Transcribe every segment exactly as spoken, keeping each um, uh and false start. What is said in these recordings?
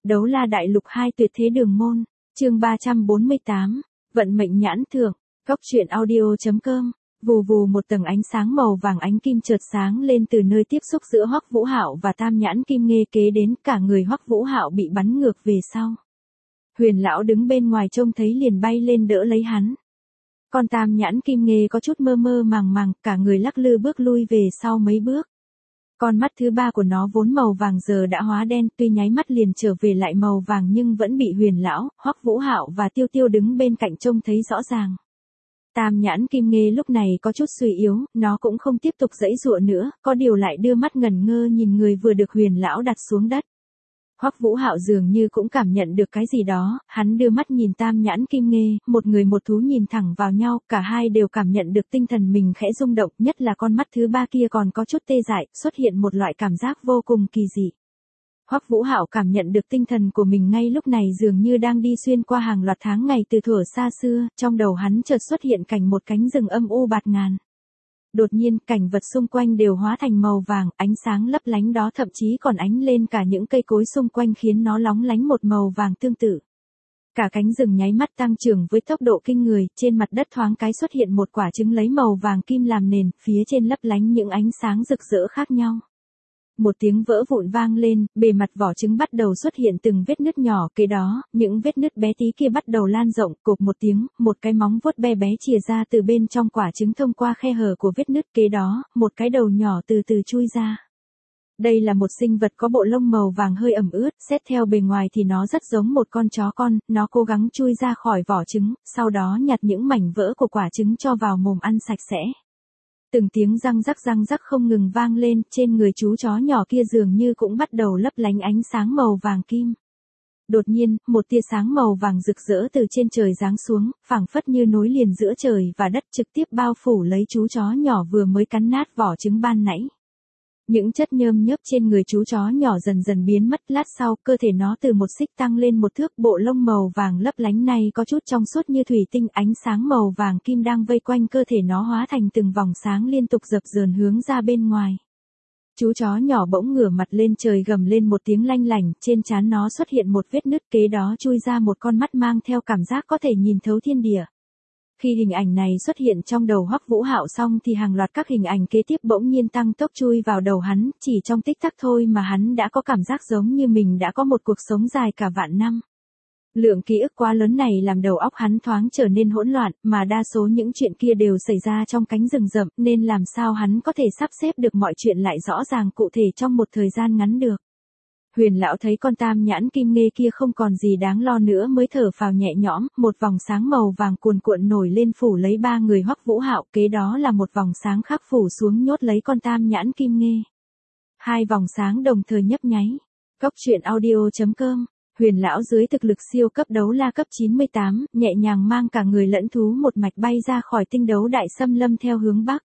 Đấu la đại lục hai tuyệt thế đường môn, chương ba trăm bốn mươi tám, vận mệnh nhãn thưởng, góc truyện audio.com. Vù vù một tầng ánh sáng màu vàng ánh kim chợt sáng lên từ nơi tiếp xúc giữa Hoắc Vũ Hạo và Tam Nhãn Kim Nghê, kế đến cả người Hoắc Vũ Hạo bị bắn ngược về sau. Huyền lão đứng bên ngoài trông thấy liền bay lên đỡ lấy hắn. Con Tam Nhãn Kim Nghê có chút mơ mơ màng màng, cả người lắc lư bước lui về sau mấy bước. Con mắt thứ ba của nó vốn màu vàng giờ đã hóa đen, tuy nháy mắt liền trở về lại màu vàng nhưng vẫn bị Huyền lão, Hoắc Vũ Hạo và Tiêu Tiêu đứng bên cạnh trông thấy rõ ràng. Tam Nhãn Kim Nghê lúc này có chút suy yếu, nó cũng không tiếp tục giãy giụa nữa, có điều lại đưa mắt ngẩn ngơ nhìn người vừa được Huyền lão đặt xuống đất. Hoắc Vũ Hạo dường như cũng cảm nhận được cái gì đó, hắn đưa mắt nhìn Tam Nhãn Kim Nghê, một người một thú nhìn thẳng vào nhau, cả hai đều cảm nhận được tinh thần mình khẽ rung động, nhất là con mắt thứ ba kia còn có chút tê dại, xuất hiện một loại cảm giác vô cùng kỳ dị. Hoắc Vũ Hạo cảm nhận được tinh thần của mình ngay lúc này dường như đang đi xuyên qua hàng loạt tháng ngày từ thuở xa xưa, trong đầu hắn chợt xuất hiện cảnh một cánh rừng âm u bạt ngàn. Đột nhiên, cảnh vật xung quanh đều hóa thành màu vàng, ánh sáng lấp lánh đó thậm chí còn ánh lên cả những cây cối xung quanh khiến nó lóng lánh một màu vàng tương tự. Cả cánh rừng nháy mắt tăng trưởng với tốc độ kinh người, trên mặt đất thoáng cái xuất hiện một quả trứng lấy màu vàng kim làm nền, phía trên lấp lánh những ánh sáng rực rỡ khác nhau. Một tiếng vỡ vụn vang lên, bề mặt vỏ trứng bắt đầu xuất hiện từng vết nứt nhỏ, kế đó, những vết nứt bé tí kia bắt đầu lan rộng, cộp một tiếng, một cái móng vuốt bé bé chìa ra từ bên trong quả trứng thông qua khe hở của vết nứt, kế đó, một cái đầu nhỏ từ từ chui ra. Đây là một sinh vật có bộ lông màu vàng hơi ẩm ướt, xét theo bề ngoài thì nó rất giống một con chó con, nó cố gắng chui ra khỏi vỏ trứng, sau đó nhặt những mảnh vỡ của quả trứng cho vào mồm ăn sạch sẽ. Từng tiếng răng rắc răng rắc không ngừng vang lên, trên người chú chó nhỏ kia dường như cũng bắt đầu lấp lánh ánh sáng màu vàng kim. Đột nhiên, một tia sáng màu vàng rực rỡ từ trên trời giáng xuống, phảng phất như nối liền giữa trời và đất, trực tiếp bao phủ lấy chú chó nhỏ vừa mới cắn nát vỏ trứng ban nãy. Những chất nhơm nhớp trên người chú chó nhỏ dần dần biến mất, lát sau, cơ thể nó từ một xích tăng lên một thước, bộ lông màu vàng lấp lánh này có chút trong suốt như thủy tinh, ánh sáng màu vàng kim đang vây quanh cơ thể nó hóa thành từng vòng sáng liên tục dập dờn hướng ra bên ngoài. Chú chó nhỏ bỗng ngửa mặt lên trời gầm lên một tiếng lanh lảnh, trên trán nó xuất hiện một vết nứt, kế đó chui ra một con mắt mang theo cảm giác có thể nhìn thấu thiên địa. Khi hình ảnh này xuất hiện trong đầu Hoắc Vũ Hạo xong thì hàng loạt các hình ảnh kế tiếp bỗng nhiên tăng tốc chui vào đầu hắn, chỉ trong tích tắc thôi mà hắn đã có cảm giác giống như mình đã có một cuộc sống dài cả vạn năm. Lượng ký ức quá lớn này làm đầu óc hắn thoáng trở nên hỗn loạn, mà đa số những chuyện kia đều xảy ra trong cánh rừng rậm, nên làm sao hắn có thể sắp xếp được mọi chuyện lại rõ ràng cụ thể trong một thời gian ngắn được. Huyền lão thấy con Tam Nhãn Kim Nghê kia không còn gì đáng lo nữa mới thở phào nhẹ nhõm, một vòng sáng màu vàng cuồn cuộn nổi lên phủ lấy ba người Hoắc Vũ Hạo, kế đó là một vòng sáng khác phủ xuống nhốt lấy con Tam Nhãn Kim Nghê. Hai vòng sáng đồng thời nhấp nháy. Góc truyện audio.com. Huyền lão dưới thực lực siêu cấp đấu la cấp chín mươi tám, nhẹ nhàng mang cả người lẫn thú một mạch bay ra khỏi tinh đấu đại xâm lâm theo hướng bắc.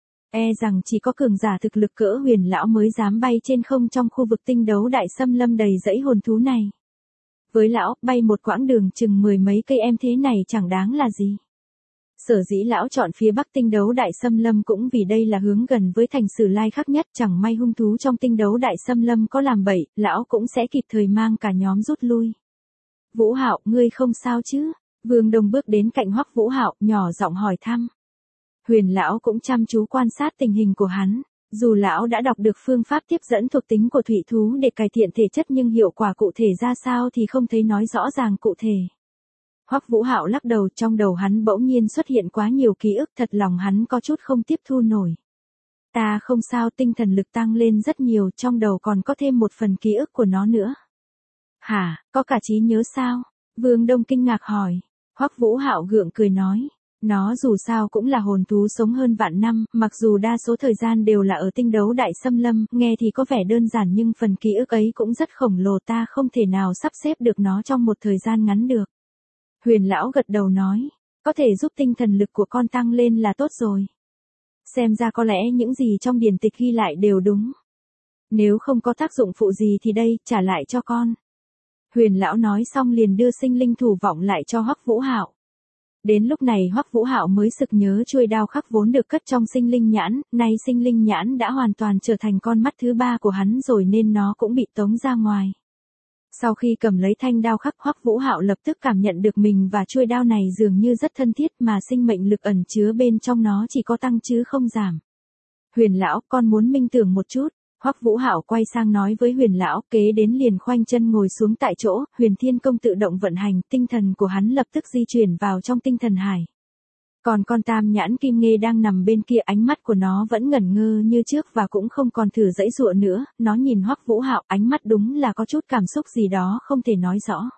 E rằng chỉ có cường giả thực lực cỡ Huyền lão mới dám bay trên không trong khu vực tinh đấu đại xâm lâm đầy dẫy hồn thú này. Với lão, bay một quãng đường chừng mười mấy cây em thế này chẳng đáng là gì. Sở dĩ lão chọn phía bắc tinh đấu đại xâm lâm cũng vì đây là hướng gần với thành Sử Lai Khắc nhất, chẳng may hung thú trong tinh đấu đại xâm lâm có làm bậy, lão cũng sẽ kịp thời mang cả nhóm rút lui. Vũ Hạo, ngươi không sao chứ? Vương Đông bước đến cạnh Hoắc Vũ Hạo, nhỏ giọng hỏi thăm. Huyền lão cũng chăm chú quan sát tình hình của hắn, dù lão đã đọc được phương pháp tiếp dẫn thuộc tính của thủy thú để cải thiện thể chất nhưng hiệu quả cụ thể ra sao thì không thấy nói rõ ràng cụ thể. Hoắc Vũ Hạo lắc đầu, trong đầu hắn bỗng nhiên xuất hiện quá nhiều ký ức, thật lòng hắn có chút không tiếp thu nổi. Ta không sao, tinh thần lực tăng lên rất nhiều, trong đầu còn có thêm một phần ký ức của nó nữa. Hả, có cả trí nhớ sao? Vương Đông kinh ngạc hỏi. Hoắc Vũ Hạo gượng cười nói. Nó dù sao cũng là hồn thú sống hơn vạn năm, mặc dù đa số thời gian đều là ở tinh đấu đại xâm lâm, nghe thì có vẻ đơn giản nhưng phần ký ức ấy cũng rất khổng lồ, ta không thể nào sắp xếp được nó trong một thời gian ngắn được. Huyền lão gật đầu nói, có thể giúp tinh thần lực của con tăng lên là tốt rồi. Xem ra có lẽ những gì trong điển tịch ghi lại đều đúng. Nếu không có tác dụng phụ gì thì đây, trả lại cho con. Huyền lão nói xong liền đưa sinh linh thủ vọng lại cho Hoắc Vũ Hạo. Đến lúc này Hoắc Vũ Hạo mới sực nhớ chuôi đao khắc vốn được cất trong sinh linh nhãn, nay sinh linh nhãn đã hoàn toàn trở thành con mắt thứ ba của hắn rồi nên nó cũng bị tống ra ngoài. Sau khi cầm lấy thanh đao khắc, Hoắc Vũ Hạo lập tức cảm nhận được mình và chuôi đao này dường như rất thân thiết, mà sinh mệnh lực ẩn chứa bên trong nó chỉ có tăng chứ không giảm. Huyền lão, con muốn minh tưởng một chút. Hoắc Vũ Hạo quay sang nói với Huyền lão, kế đến liền khoanh chân ngồi xuống tại chỗ, Huyền Thiên Công tự động vận hành, tinh thần của hắn lập tức di chuyển vào trong tinh thần hải. Còn con Tam Nhãn Kim Nghê đang nằm bên kia, ánh mắt của nó vẫn ngẩn ngơ như trước và cũng không còn thử giãy giụa nữa, nó nhìn Hoắc Vũ Hạo, ánh mắt đúng là có chút cảm xúc gì đó không thể nói rõ.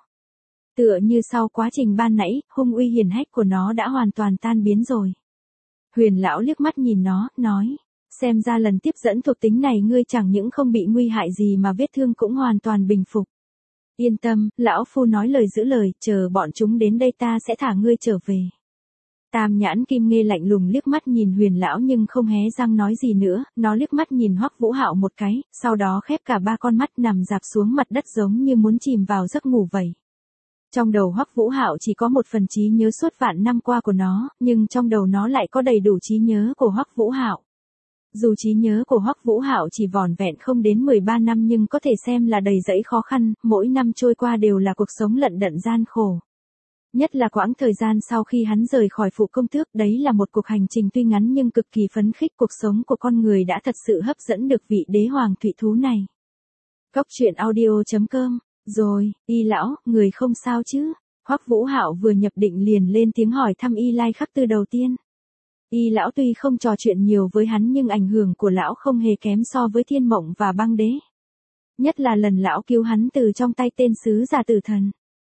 Tựa như sau quá trình ban nãy, hung uy hiển hách của nó đã hoàn toàn tan biến rồi. Huyền lão liếc mắt nhìn nó, nói, xem ra lần tiếp dẫn thuộc tính này ngươi chẳng những không bị nguy hại gì mà vết thương cũng hoàn toàn bình phục. Yên tâm, lão phu nói lời giữ lời, chờ bọn chúng đến đây ta sẽ thả ngươi trở về. Tam Nhãn Kim Nghê lạnh lùng liếc mắt nhìn Huyền lão nhưng không hé răng nói gì nữa, nó liếc mắt nhìn Hoắc Vũ Hạo một cái, sau đó khép cả ba con mắt nằm rạp xuống mặt đất giống như muốn chìm vào giấc ngủ vậy. Trong đầu Hoắc Vũ Hạo chỉ có một phần trí nhớ suốt vạn năm qua của nó, nhưng trong đầu nó lại có đầy đủ trí nhớ của Hoắc Vũ Hạo. Dù trí nhớ của Hoắc Vũ Hạo chỉ vỏn vẹn không đến mười ba năm nhưng có thể xem là đầy dẫy khó khăn, mỗi năm trôi qua đều là cuộc sống lận đận gian khổ. Nhất là quãng thời gian sau khi hắn rời khỏi phủ công tước, đấy là một cuộc hành trình tuy ngắn nhưng cực kỳ phấn khích, cuộc sống của con người đã thật sự hấp dẫn được vị đế hoàng thụy thú này. Cốc truyện audio chấm com. Rồi, Y lão, người không sao chứ? Hoắc Vũ Hạo vừa nhập định liền lên tiếng hỏi thăm Y Lai Khắc Tư đầu tiên. Y lão tuy không trò chuyện nhiều với hắn nhưng ảnh hưởng của lão không hề kém so với Thiên Mộng và Băng Đế. Nhất là lần lão cứu hắn từ trong tay tên sứ giả tử thần.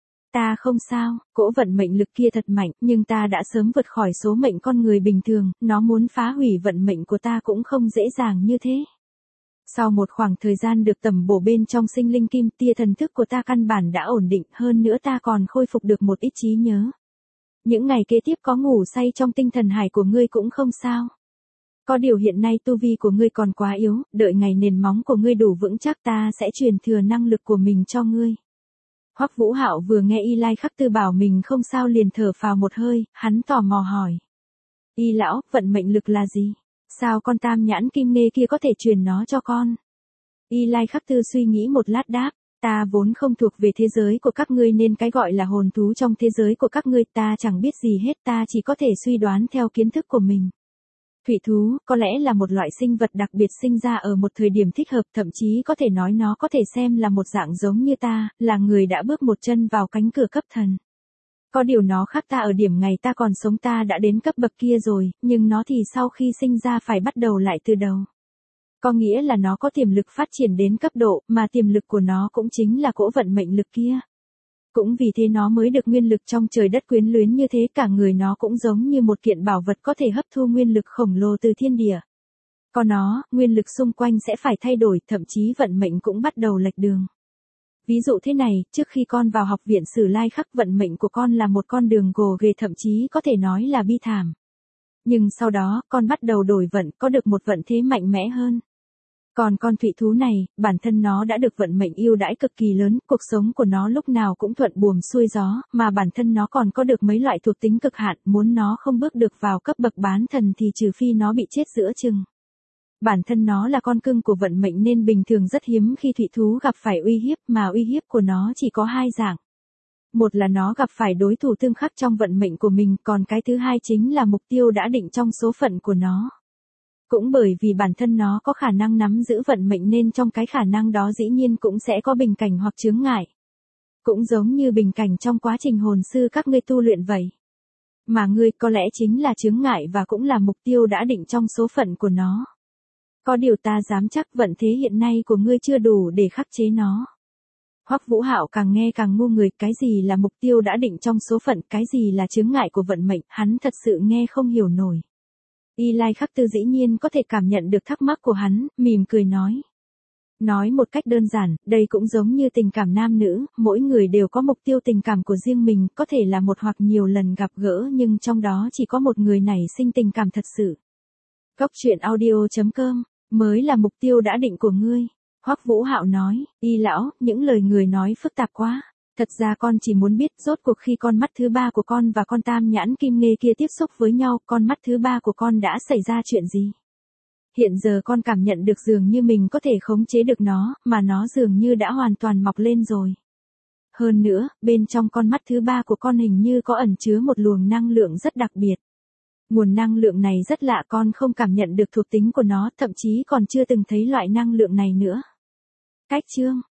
Ta không sao, cỗ vận mệnh lực kia thật mạnh, nhưng ta đã sớm vượt khỏi số mệnh con người bình thường, nó muốn phá hủy vận mệnh của ta cũng không dễ dàng như thế. Sau một khoảng thời gian được tẩm bổ bên trong sinh linh kim, tia thần thức của ta căn bản đã ổn định, hơn nữa ta còn khôi phục được một ít trí nhớ. Những ngày kế tiếp có ngủ say trong tinh thần hải của ngươi cũng không sao. Có điều hiện nay tu vi của ngươi còn quá yếu, đợi ngày nền móng của ngươi đủ vững chắc ta sẽ truyền thừa năng lực của mình cho ngươi. Hoắc Vũ Hạo vừa nghe Y Lai Khắc Tư bảo mình không sao liền thở phào một hơi, hắn tò mò hỏi. Y lão, vận mệnh lực là gì? Sao con Tam Nhãn Kim Nghê kia có thể truyền nó cho con? Y Lai Khắc Tư suy nghĩ một lát đáp, ta vốn không thuộc về thế giới của các ngươi nên cái gọi là hồn thú trong thế giới của các ngươi ta chẳng biết gì hết, ta chỉ có thể suy đoán theo kiến thức của mình. Thủy thú, có lẽ là một loại sinh vật đặc biệt sinh ra ở một thời điểm thích hợp, thậm chí có thể nói nó có thể xem là một dạng giống như ta, là người đã bước một chân vào cánh cửa cấp thần. Có điều nó khác ta ở điểm ngày ta còn sống ta đã đến cấp bậc kia rồi, nhưng nó thì sau khi sinh ra phải bắt đầu lại từ đầu. Có nghĩa là nó có tiềm lực phát triển đến cấp độ, mà tiềm lực của nó cũng chính là cỗ vận mệnh lực kia. Cũng vì thế nó mới được nguyên lực trong trời đất quyến luyến như thế, cả người nó cũng giống như một kiện bảo vật có thể hấp thu nguyên lực khổng lồ từ thiên địa. Có nó, nguyên lực xung quanh sẽ phải thay đổi, thậm chí vận mệnh cũng bắt đầu lệch đường. Ví dụ thế này, trước khi con vào học viện Sử Lai Khắc, vận mệnh của con là một con đường gồ ghề, thậm chí có thể nói là bi thảm. Nhưng sau đó, con bắt đầu đổi vận, có được một vận thế mạnh mẽ hơn. Còn con thủy thú này, bản thân nó đã được vận mệnh ưu đãi cực kỳ lớn, cuộc sống của nó lúc nào cũng thuận buồm xuôi gió, mà bản thân nó còn có được mấy loại thuộc tính cực hạn, muốn nó không bước được vào cấp bậc bán thần thì trừ phi nó bị chết giữa chừng. Bản thân nó là con cưng của vận mệnh nên bình thường rất hiếm khi thủy thú gặp phải uy hiếp, mà uy hiếp của nó chỉ có hai dạng. Một là nó gặp phải đối thủ tương khắc trong vận mệnh của mình, còn cái thứ hai chính là mục tiêu đã định trong số phận của nó. Cũng bởi vì bản thân nó có khả năng nắm giữ vận mệnh nên trong cái khả năng đó dĩ nhiên cũng sẽ có bình cảnh hoặc chướng ngại. Cũng giống như bình cảnh trong quá trình hồn sư các ngươi tu luyện vậy. Mà ngươi có lẽ chính là chướng ngại và cũng là mục tiêu đã định trong số phận của nó. Có điều ta dám chắc vận thế hiện nay của ngươi chưa đủ để khắc chế nó. Hoắc Vũ Hạo càng nghe càng ngu người, cái gì là mục tiêu đã định trong số phận, cái gì là chướng ngại của vận mệnh, hắn thật sự nghe không hiểu nổi. Y Lai Khắc Tư dĩ nhiên có thể cảm nhận được thắc mắc của hắn, mỉm cười nói. Nói một cách đơn giản, đây cũng giống như tình cảm nam nữ, mỗi người đều có mục tiêu tình cảm của riêng mình, có thể là một hoặc nhiều lần gặp gỡ nhưng trong đó chỉ có một người nảy sinh tình cảm thật sự. Cốc truyện audio chấm com, mới là mục tiêu đã định của ngươi. Hoắc Vũ Hạo nói, Y lão, những lời người nói phức tạp quá. Thật ra con chỉ muốn biết rốt cuộc khi con mắt thứ ba của con và con Tam Nhãn Kim Nghê kia tiếp xúc với nhau, con mắt thứ ba của con đã xảy ra chuyện gì? Hiện giờ con cảm nhận được dường như mình có thể khống chế được nó, mà nó dường như đã hoàn toàn mọc lên rồi. Hơn nữa, bên trong con mắt thứ ba của con hình như có ẩn chứa một luồng năng lượng rất đặc biệt. Nguồn năng lượng này rất lạ, con không cảm nhận được thuộc tính của nó, thậm chí còn chưa từng thấy loại năng lượng này nữa. Cách chương